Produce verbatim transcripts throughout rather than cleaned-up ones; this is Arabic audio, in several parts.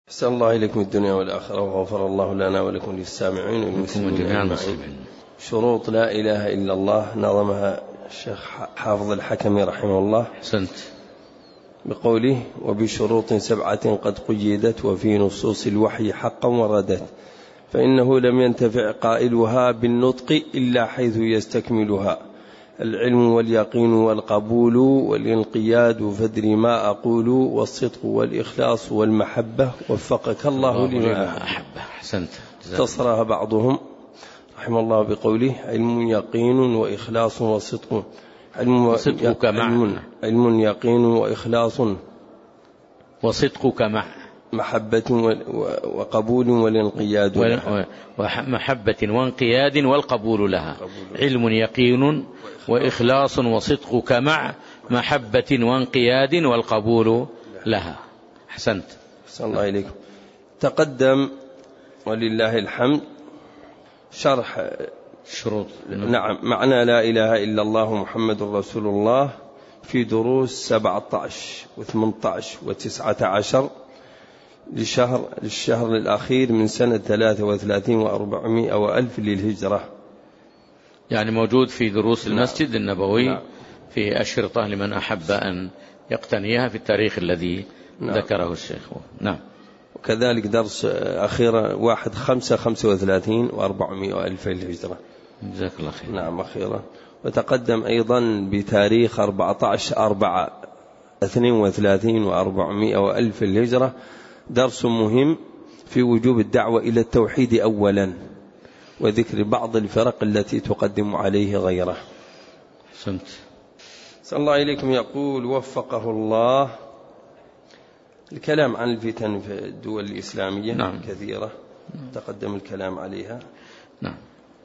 أحسن الله إليكم الدنيا والآخرة وغفر الله لنا ولكم للسامعين والمسلمين أجمعين. شروط لا إله إلا الله نظمها الشيخ حافظ الحكمي رحمه الله سنت بقوله: وبشروط سبعة قد قيدت وفي نصوص الوحي حقا وردت، فإنه لم ينتفع قائلها بالنطق إلا حيث يستكملها: العلم واليقين والقبول والانقياد فادر ما أقول، والصدق والإخلاص والمحبة وفقك الله لما أحبه. أحسنت. اختصرها بعضهم رحمه الله بقوله: علم يقين وإخلاص وصدق. علم, وصدقك علم, علم يقين وإخلاص وصدقك مع محبة وقبول والانقياد ومحبة وانقياد والقبول لها. علم يقين وإخلاص وصدقك مع محبة وانقياد والقبول لها. أحسنت. أحسن الله إليكم. تقدم ولله الحمد شرح شروط نعم معنى لا إله إلا الله محمد رسول الله في دروس سبعة عشر وثمانية عشر وتسعة عشر لشهر للشهر الأخير من سنة ثلاثة وثلاثين وأربعمائة وألف للهجرة، يعني موجود في دروس المسجد نعم. النبوي نعم. في أشرطة لمن أحب أن يقتنيها في التاريخ الذي نعم. ذكره الشيخ. نعم. وكذلك درس أخيرا واحد خمسة خمسة وثلاثين وأربعمائة ألف للهجرة. جزاك الله خير. نعم أخيرا. وتقدم أيضا بتاريخ أربعة عشر أربعة اثنين وثلاثين وأربعمائة ألف الهجرة درس مهم في وجوب الدعوة إلى التوحيد أولا، وذكر بعض الفرق التي تقدم عليه غيره. سنت. صلى الله إليكم. يقول وفقه الله: الكلام عن الفتن في الدول الإسلامية نعم. كثيرة تقدم الكلام عليها. نعم.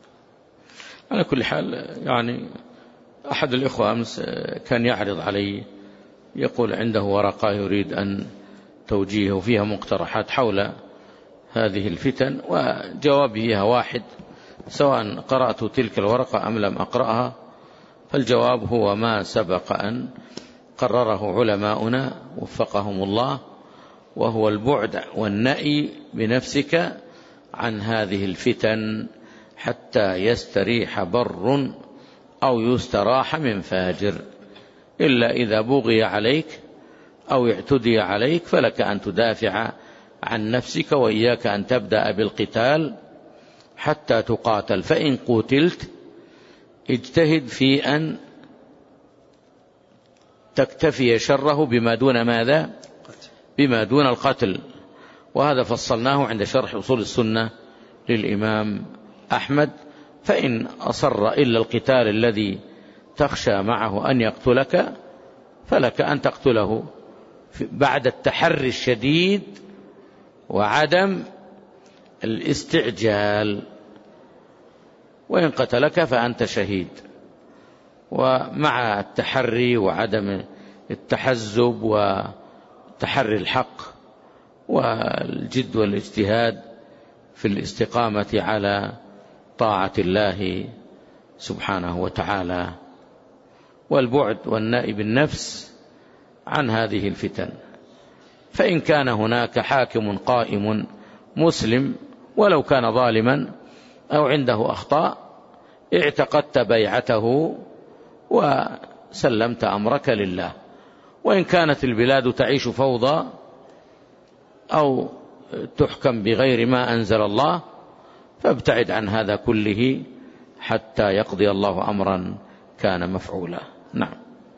على كل حال، يعني أحد الإخوة أمس كان يعرض علي، يقول عنده ورقة يريد أن توجيهه فيها مقترحات حول هذه الفتن، وجوابي فيها واحد سواء قرأت تلك الورقة أم لم أقرأها، فالجواب هو ما سبق أن قرره علماؤنا وفقهم الله، وهو البعد والنأي بنفسك عن هذه الفتن حتى يستريح بر أو يستراح من فاجر، إلا إذا بغي عليك أو اعتدي عليك فلك أن تدافع عن نفسك، وإياك أن تبدأ بالقتال حتى تقاتل، فإن قتلت اجتهد في أن تكتفي شره بما دون ماذا؟ بما دون القتل. وهذا فصلناه عند شرح أصول السنة للإمام أحمد. فإن أصر إلا القتال الذي تخشى معه أن يقتلك فلك أن تقتله بعد التحري الشديد وعدم الاستعجال، وإن قتلك فأنت شهيد. ومع التحري وعدم التحزب وتحري الحق والجد والاجتهاد في الاستقامة على طاعة الله سبحانه وتعالى، والبعد والنأي بالنفس عن هذه الفتن. فإن كان هناك حاكم قائم مسلم ولو كان ظالما أو عنده أخطاء اعتقدت بيعته وسلمت أمرك لله. وإن كانت البلاد تعيش فوضى أو تحكم بغير ما أنزل الله فابتعد عن هذا كله حتى يقضي الله أمرا كان مفعولا. نعم.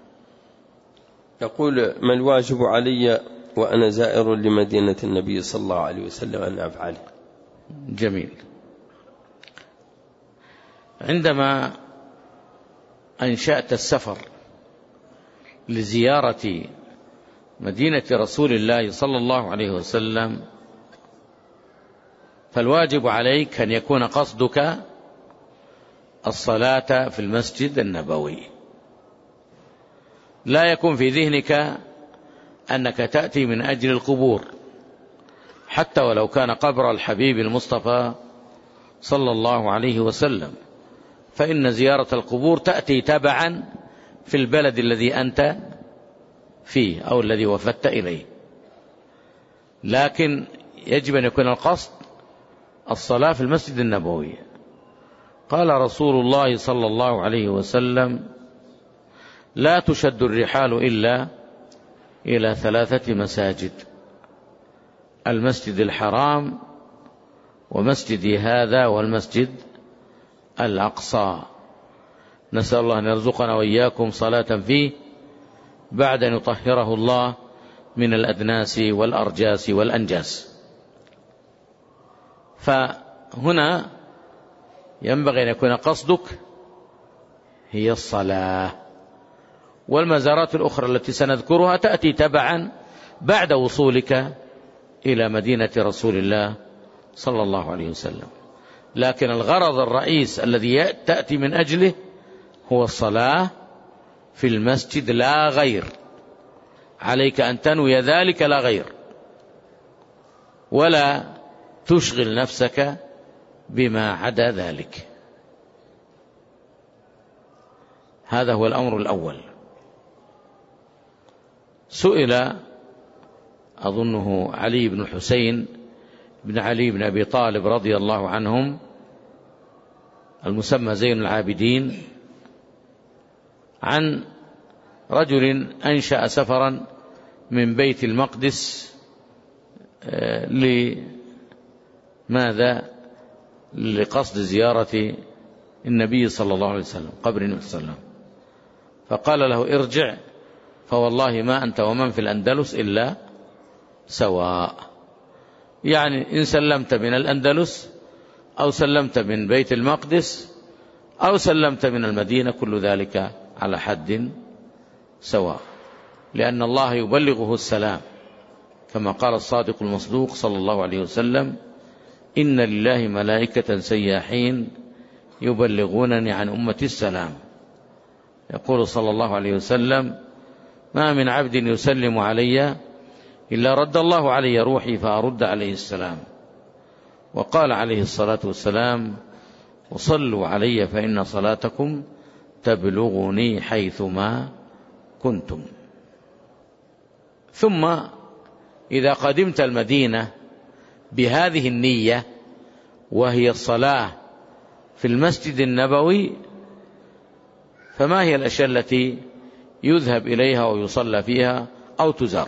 يقول: ما الواجب علي وأنا زائر لمدينة النبي صلى الله عليه وسلم أن أفعل؟ جميل. عندما أنشأت السفر لزيارة مدينة رسول الله صلى الله عليه وسلم فالواجب عليك أن يكون قصدك الصلاة في المسجد النبوي، لا يكون في ذهنك أنك تأتي من أجل القبور، حتى ولو كان قبر الحبيب المصطفى صلى الله عليه وسلم، فإن زيارة القبور تأتي تبعا في البلد الذي أنت فيه أو الذي وفدت إليه. لكن يجب أن يكون القصد الصلاة في المسجد النبوي. قال رسول الله صلى الله عليه وسلم: لا تشد الرحال إلا إلى ثلاثة مساجد: المسجد الحرام، ومسجدي هذا، والمسجد الأقصى. نسأل الله أن يرزقنا وإياكم صلاة فيه بعد أن يطهره الله من الأدناس والأرجاس والأنجاس. فهنا ينبغي أن يكون قصدك هي الصلاة، والمزارات الأخرى التي سنذكرها تأتي تبعا بعد وصولك إلى مدينة رسول الله صلى الله عليه وسلم. لكن الغرض الرئيس الذي تأتي من أجله هو الصلاة في المسجد لا غير. عليك أن تنوي ذلك لا غير، ولا تشغل نفسك بما عدا ذلك. هذا هو الأمر الأول. سئل أظنه علي بن حسين بن علي بن أبي طالب رضي الله عنهم، المسمى زين العابدين، عن رجل أنشأ سفرا من بيت المقدس لماذا؟ لقصد زيارة النبي صلى الله عليه وسلم، قبر النبي صلى الله عليه وسلم. فقال له: ارجع فوالله ما أنت ومن في الأندلس إلا سواء. يعني إن سلمت من الأندلس أو سلمت من بيت المقدس أو سلمت من المدينة، كل ذلك على حد سواء، لأن الله يبلغه السلام، كما قال الصادق المصدوق صلى الله عليه وسلم: إن لله ملائكة سياحين يبلغونني عن أمتي السلام. يقول صلى الله عليه وسلم: ما من عبد يسلم علي إلا رد الله علي روحي فأرد عليه السلام. وقال عليه الصلاة والسلام: وصلوا علي فإن صلاتكم تبلغني حيثما كنتم. ثم إذا قدمت المدينة بهذه النية، وهي الصلاة في المسجد النبوي، فما هي الأشياء التي يذهب إليها ويصلى فيها أو تزار؟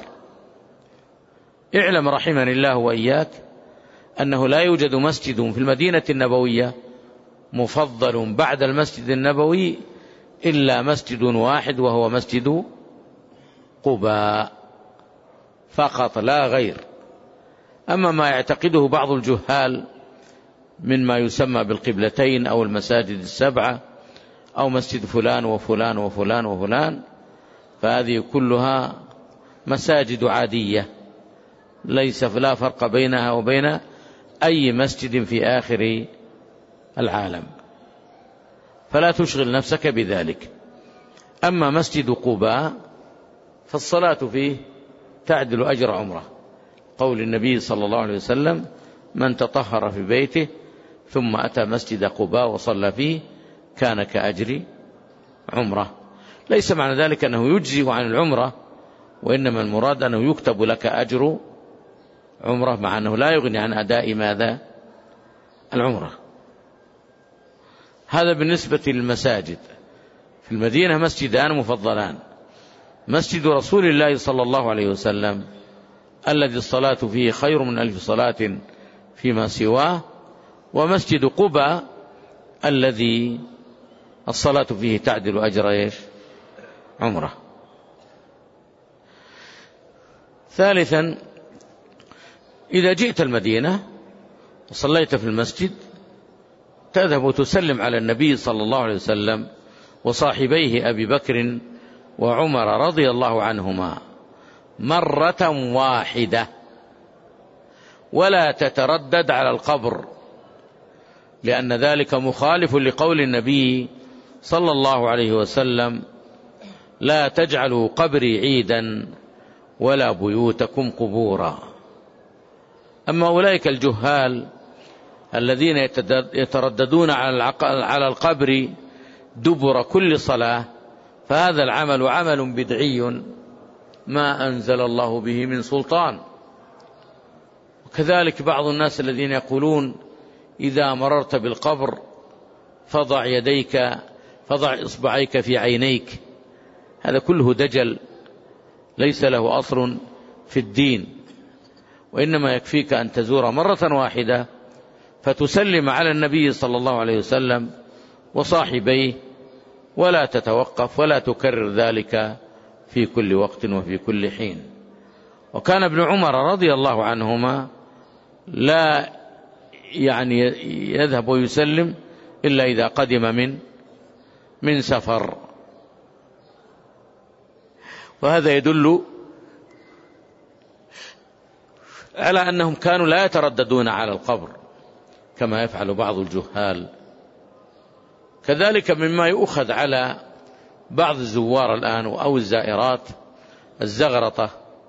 اعلم رحمني الله وإياك أنه لا يوجد مسجد في المدينة النبوية مفضل بعد المسجد النبوي إلا مسجد واحد، وهو مسجد قباء فقط لا غير. أما ما يعتقده بعض الجهال من ما يسمى بالقبلتين أو المساجد السبعة أو مسجد فلان وفلان وفلان وفلان، فهذه كلها مساجد عادية ليس لا فرق بينها وبين أي مسجد في آخر العالم، فلا تشغل نفسك بذلك. أما مسجد قباء فالصلاة فيه تعدل أجر عمره، قول النبي صلى الله عليه وسلم: من تطهر في بيته ثم أتى مسجد قباء وصلى فيه كان كأجر عمره. ليس معنى ذلك أنه يجزي عن العمرة، وإنما المراد أنه يكتب لك أجر عمره، مع أنه لا يغني عن أداء ماذا؟ العمرة. هذا بالنسبة للمساجد. في المدينة مسجدان مفضلان: مسجد رسول الله صلى الله عليه وسلم الذي الصلاة فيه خير من ألف صلاة فيما سواه، ومسجد قباء الذي الصلاة فيه تعدل أجر إيش؟ عمره. ثالثا، إذا جئت المدينة وصليت في المسجد تذهب وتسلم على النبي صلى الله عليه وسلم وصاحبيه أبي بكر وعمر رضي الله عنهما مرة واحدة، ولا تتردد على القبر، لأن ذلك مخالف لقول النبي صلى الله عليه وسلم: لا تجعلوا قبري عيدا ولا بيوتكم قبورا. أما أولئك الجهال الذين يترددون على القبر دبر كل صلاة، فهذا العمل عمل بدعي ما أنزل الله به من سلطان. كذلك بعض الناس الذين يقولون إذا مررت بالقبر فضع يديك فضع إصبعيك في عينيك، هذا كله دجل ليس له أصل في الدين، وإنما يكفيك أن تزور مرة واحدة فتسلم على النبي صلى الله عليه وسلم وصاحبيه، ولا تتوقف ولا تكرر ذلك في كل وقت وفي كل حين. وكان ابن عمر رضي الله عنهما لا يعني يذهب ويسلم إلا إذا قدم من من سفر. وهذا يدل على أنهم كانوا لا يترددون على القبر كما يفعل بعض الجهال. كذلك مما يؤخذ على بعض الزوار الآن أو الزائرات الزغرطة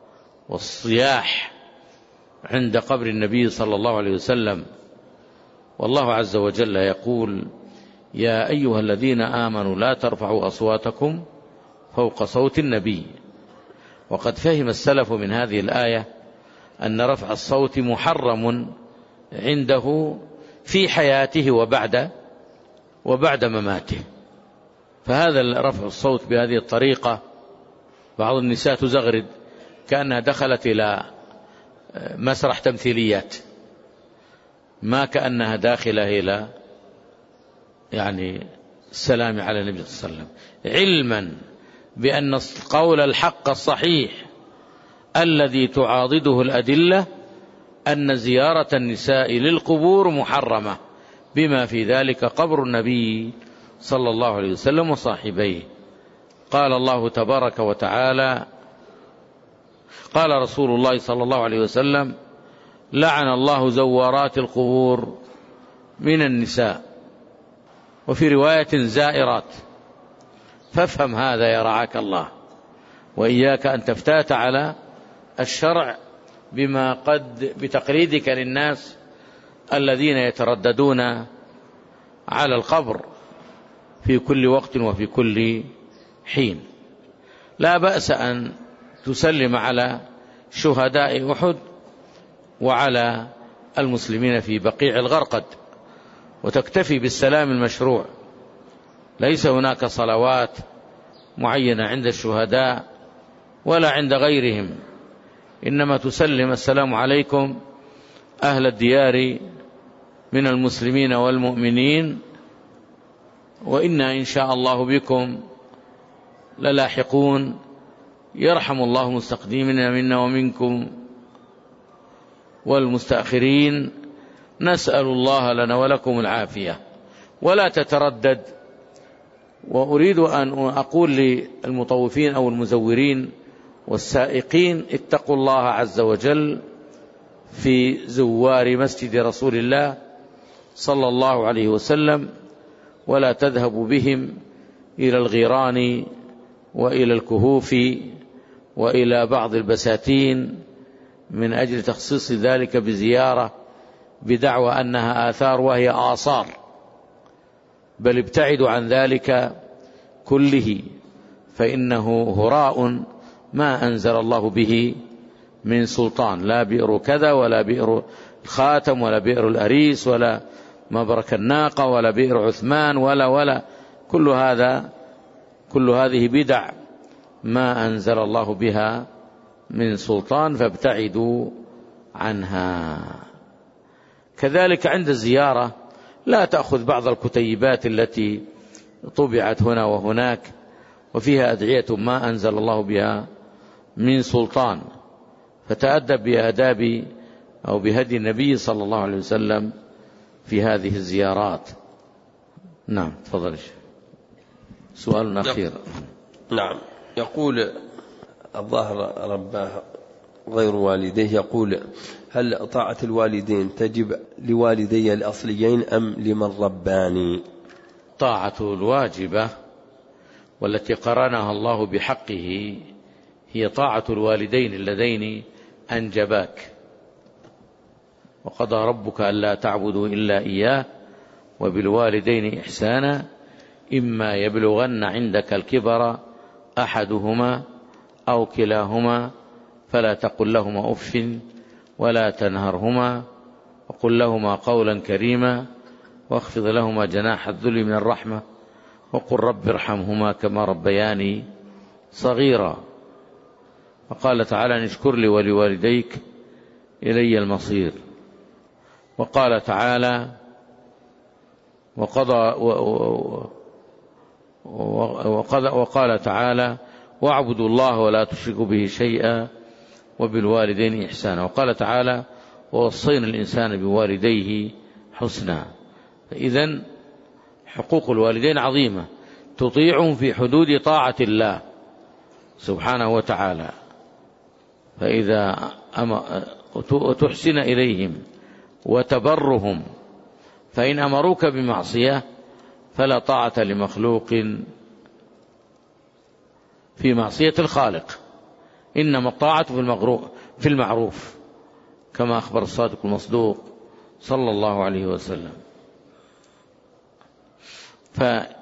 والصياح عند قبر النبي صلى الله عليه وسلم، والله عز وجل يقول: يا أيها الذين آمنوا لا ترفعوا أصواتكم فوق صوت النبي. وقد فهم السلف من هذه الآية أن رفع الصوت محرم عنده في حياته وبعد وبعد مماته. فهذا رفع الصوت بهذه الطريقة، بعض النساء تزغرد كأنها دخلت إلى مسرح تمثيليات، ما كأنها داخلة إلى يعني السلام على النبي صلى الله عليه وسلم، علما بأن قول الحق الصحيح الذي تعاضده الأدلة أن زيارة النساء للقبور محرمة، بما في ذلك قبر النبي صلى الله عليه وسلم وصاحبيه. قال الله تبارك وتعالى: قال رسول الله صلى الله عليه وسلم: لعن الله زوارات القبور من النساء، وفي رواية زائرات. فافهم هذا يا رعاك الله، وإياك أن تفتات على الشرع بما قد بتقليدك للناس الذين يترددون على القبر في كل وقت وفي كل حين. لا بأس أن تسلم على شهداء أحد وعلى المسلمين في بقيع الغرقد، وتكتفي بالسلام المشروع. ليس هناك صلوات معينة عند الشهداء ولا عند غيرهم، إنما تسلم: السلام عليكم أهل الديار من المسلمين والمؤمنين، وإنا إن شاء الله بكم للاحقون، يرحم الله المستقدمين منا ومنكم والمستأخرين، نسأل الله لنا ولكم العافية. ولا تتردد. وأريد أن أقول للمطوفين أو المزورين والسائقين: اتقوا الله عز وجل في زوار مسجد رسول الله صلى الله عليه وسلم، ولا تذهبوا بهم إلى الغيران وإلى الكهوف وإلى بعض البساتين من أجل تخصيص ذلك بزيارة بدعوى أنها آثار وهي آثار، بل ابتعدوا عن ذلك كله، فإنه هراء ما أنزل الله به من سلطان، لا بئر كذا ولا بئر الخاتم ولا بئر الأريس ولا مبرك الناقة ولا بئر عثمان ولا ولا كل هذا كل هذه بدع ما أنزل الله بها من سلطان، فابتعدوا عنها. كذلك عند الزيارة لا تأخذ بعض الكتيبات التي طبعت هنا وهناك وفيها أدعية ما أنزل الله بها من سلطان، فتأدب بآداب أو بهدي النبي صلى الله عليه وسلم في هذه الزيارات. نعم، تفضل. سؤال أخير. نعم. يقول الظاهر رباه غير والديه، يقول: هل طاعة الوالدين تجب لوالدي الأصليين أم لمن رباني؟ طاعة الواجبة والتي قرنها الله بحقه هي طاعة الوالدين اللذين أنجباك. وقضى ربك ألا تعبدوا إلا إياه وبالوالدين إحسانا إما يبلغن عندك الكبر أحدهما أو كلاهما فلا تقل لهما أف ولا تنهرهما وقل لهما قولا كريما واخفض لهما جناح الذل من الرحمة وقل رب ارحمهما كما ربياني صغيرا. وقال تعالى أن اشكر لي ولوالديك إلي المصير. وقال تعالى وقضى وقضى وقال تعالى واعبدوا الله ولا تشركوا به شيئا وبالوالدين إحسانا. وقال تعالى ووصينا الإنسان بوالديه حسنا. فإذن حقوق الوالدين عظيمة تطيعهم في حدود طاعة الله سبحانه وتعالى. فإذا تحسن إليهم وتبرهم فإن أمروك بمعصية فلا طاعة لمخلوق في معصية الخالق، إنما الطاعة في المعروف كما أخبر الصادق المصدوق صلى الله عليه وسلم. ف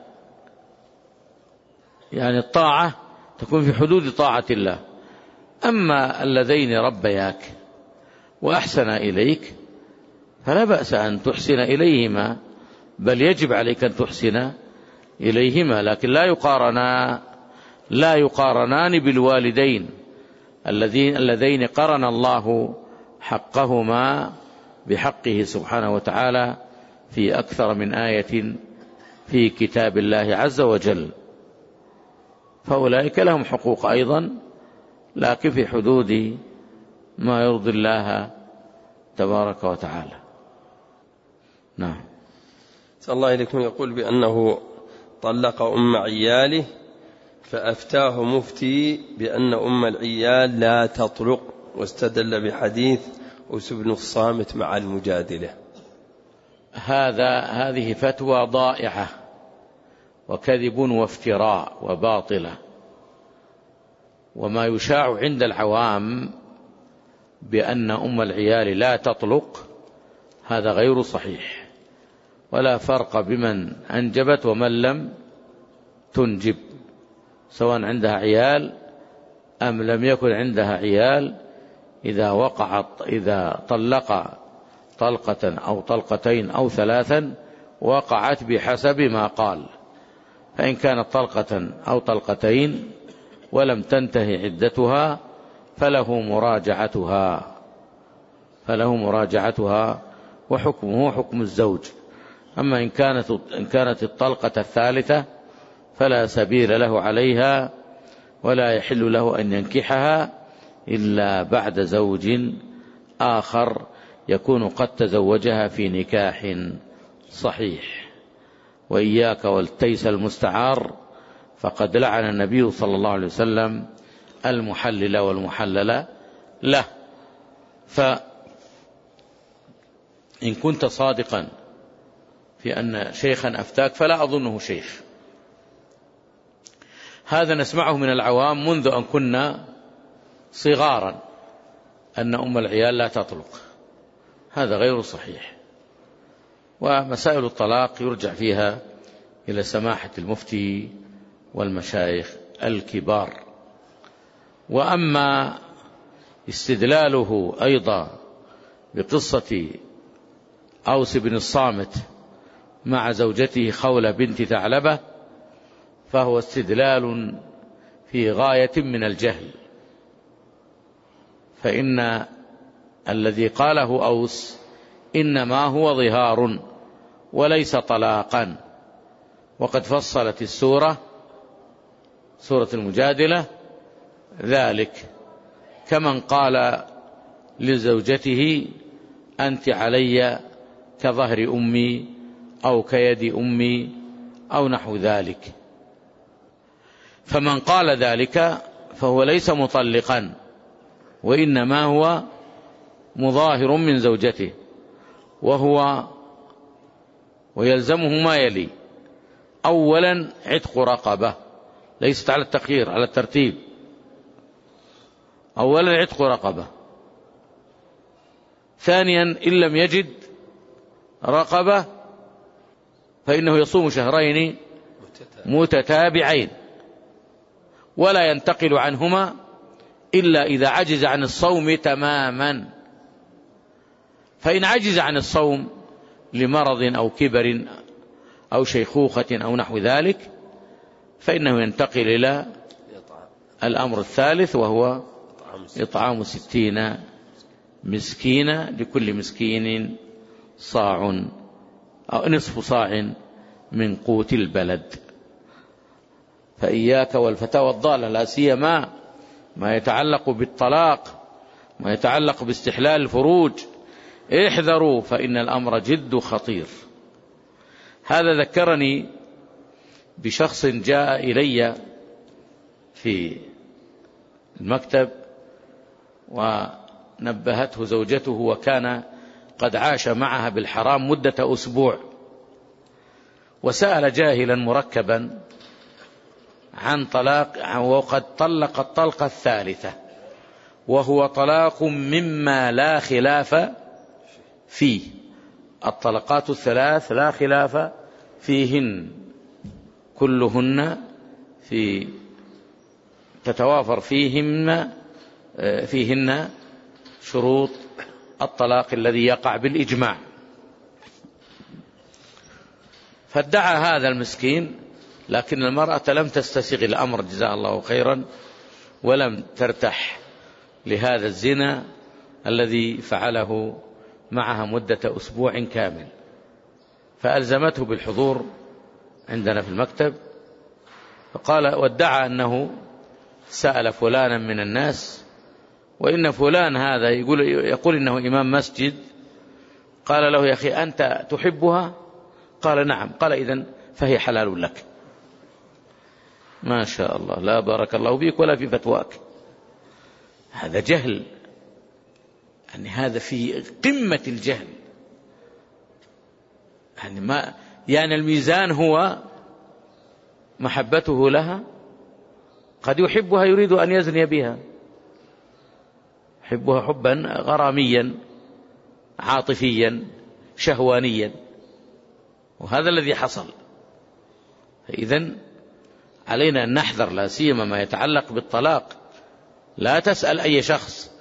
يعني الطاعة تكون في حدود طاعة الله. أما اللذين ربياك وأحسن إليك فلا بأس أن تحسن إليهما، بل يجب عليك أن تحسن إليهما، لكن لا يقارنا لا يقارنان بالوالدين الذين اللذين قرن الله حقهما بحقه سبحانه وتعالى في أكثر من آية في كتاب الله عز وجل. فأولئك لهم حقوق أيضا، لكن في حدود ما يرضي الله تبارك وتعالى. نعم. صلى الله عليكم يقول بأنه طلق أم عياله فأفتاه مفتي بأن أم العيال لا تطلق، واستدل بحديث أوس بن الصامت مع المجادلة. هذا هذه فتوى ضائعة وكذب وافتراء وباطلة. وما يشاع عند العوام بأن أم العيال لا تطلق هذا غير صحيح، ولا فرق بمن أنجبت ومن لم تنجب، سواء عندها عيال أم لم يكن عندها عيال. إذا وقعت إذا طلق طلقة أو طلقتين أو ثلاثا وقعت بحسب ما قال. فإن كانت طلقة أو طلقتين ولم تنتهي عدتها فله مراجعتها فله مراجعتها وحكمه حكم الزوج. أما إن كانت إن كانت الطلقة الثالثة فلا سبيل له عليها، ولا يحل له أن ينكحها إلا بعد زوج آخر يكون قد تزوجها في نكاح صحيح. وإياك والتيس المستعار، فقد لعن النبي صلى الله عليه وسلم المحلل والمحلل له. فإن كنت صادقا في أن شيخا أفتاك فلا أظنه شيخ. هذا نسمعه من العوام منذ أن كنا صغارا، أن أم العيال لا تطلق. هذا غير صحيح. ومسائل الطلاق يرجع فيها إلى سماحة المفتي والمشايخ الكبار. وأما استدلاله أيضا بقصة أوس بن الصامت مع زوجته خولة بنت ثعلبة فهو استدلال في غاية من الجهل. فإن الذي قاله أوس إنما هو ظهار وليس طلاقا، وقد فصلت السورة سورة المجادلة ذلك، كمن قال لزوجته أنت علي كظهر أمي أو كيد أمي أو نحو ذلك. فمن قال ذلك فهو ليس مطلقا، وإنما هو مظاهر من زوجته، وهو ويلزمه ما يلي: أولا عتق رقبة، ليست على التخيير على الترتيب. أولا عتق رقبة. ثانيا إن لم يجد رقبة فإنه يصوم شهرين متتابعين ولا ينتقل عنهما إلا إذا عجز عن الصوم تماما. فإن عجز عن الصوم لمرض أو كبر أو شيخوخة أو نحو ذلك فإنه ينتقل إلى الأمر الثالث، وهو إطعام ستين مسكينا، لكل مسكين صاع أو نصف صاع من قوت البلد. فإياك والفتاوى الضالة، لا سيما ما يتعلق بالطلاق، ما يتعلق باستحلال الفروج، احذروا فإن الأمر جد خطير. هذا ذكرني بشخص جاء إلي في المكتب ونبهته زوجته، وكان قد عاش معها بالحرام مدة أسبوع، وسأل جاهلا مركبا عن طلاق، وقد طلق الطلقة الثالثة، وهو طلاق مما لا خلاف فيه. الطلقات الثلاث لا خلاف فيهن، كلهن في تتوافر فيهن فيهن شروط الطلاق الذي يقع بالإجماع. فادعى هذا المسكين، لكن المرأة لم تستسغ الأمر جزاها الله خيرا، ولم ترتح لهذا الزنا الذي فعله معها مدة أسبوع كامل، فألزمته بالحضور عندنا في المكتب، فقال وادعى أنه سأل فلانا من الناس، وإن فلان هذا يقول, يقول إنه إمام مسجد. قال له يا أخي أنت تحبها؟ قال نعم. قال إذن فهي حلال لك. ما شاء الله، لا بارك الله فيك ولا في فتواك. هذا جهل، يعني هذا في قمة الجهل. يعني, ما يعني الميزان هو محبته لها، قد يحبها يريد أن يزني بها، يحبها حبا غراميا عاطفيا شهوانيا، وهذا الذي حصل. إذن علينا أن نحذر، لا سيما ما يتعلق بالطلاق. لا تسأل أي شخص،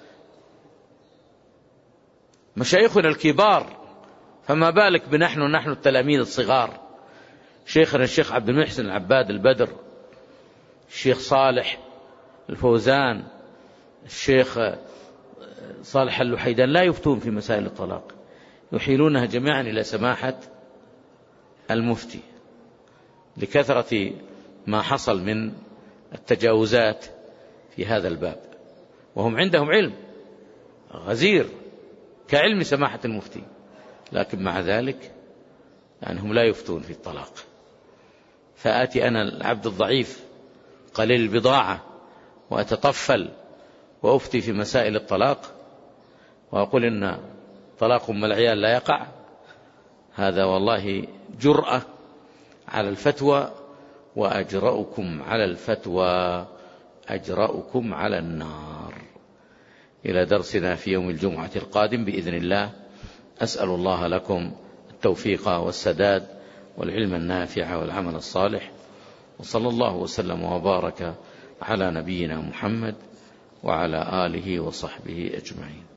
مشايخنا الكبار، فما بالك بنحن نحن التلاميذ الصغار. شيخنا الشيخ عبد المحسن العباد البدر، الشيخ صالح الفوزان، الشيخ صالح اللحيدان لا يفتون في مسائل الطلاق، يحيلونها جميعا إلى سماحة المفتي لكثرة ما حصل من التجاوزات في هذا الباب، وهم عندهم علم غزير كعلم سماحة المفتي، لكن مع ذلك يعني هم لا يفتون في الطلاق. فآتي أنا العبد الضعيف قليل البضاعة وأتطفل وأفتي في مسائل الطلاق وأقول إن طلاق أم العيال لا يقع؟ هذا والله جرأة على الفتوى، وأجرأكم على الفتوى أجرأكم على النار. إلى درسنا في يوم الجمعة القادم بإذن الله. أسأل الله لكم التوفيق والسداد والعلم النافع والعمل الصالح، وصلى الله وسلم وبارك على نبينا محمد وعلى آله وصحبه أجمعين.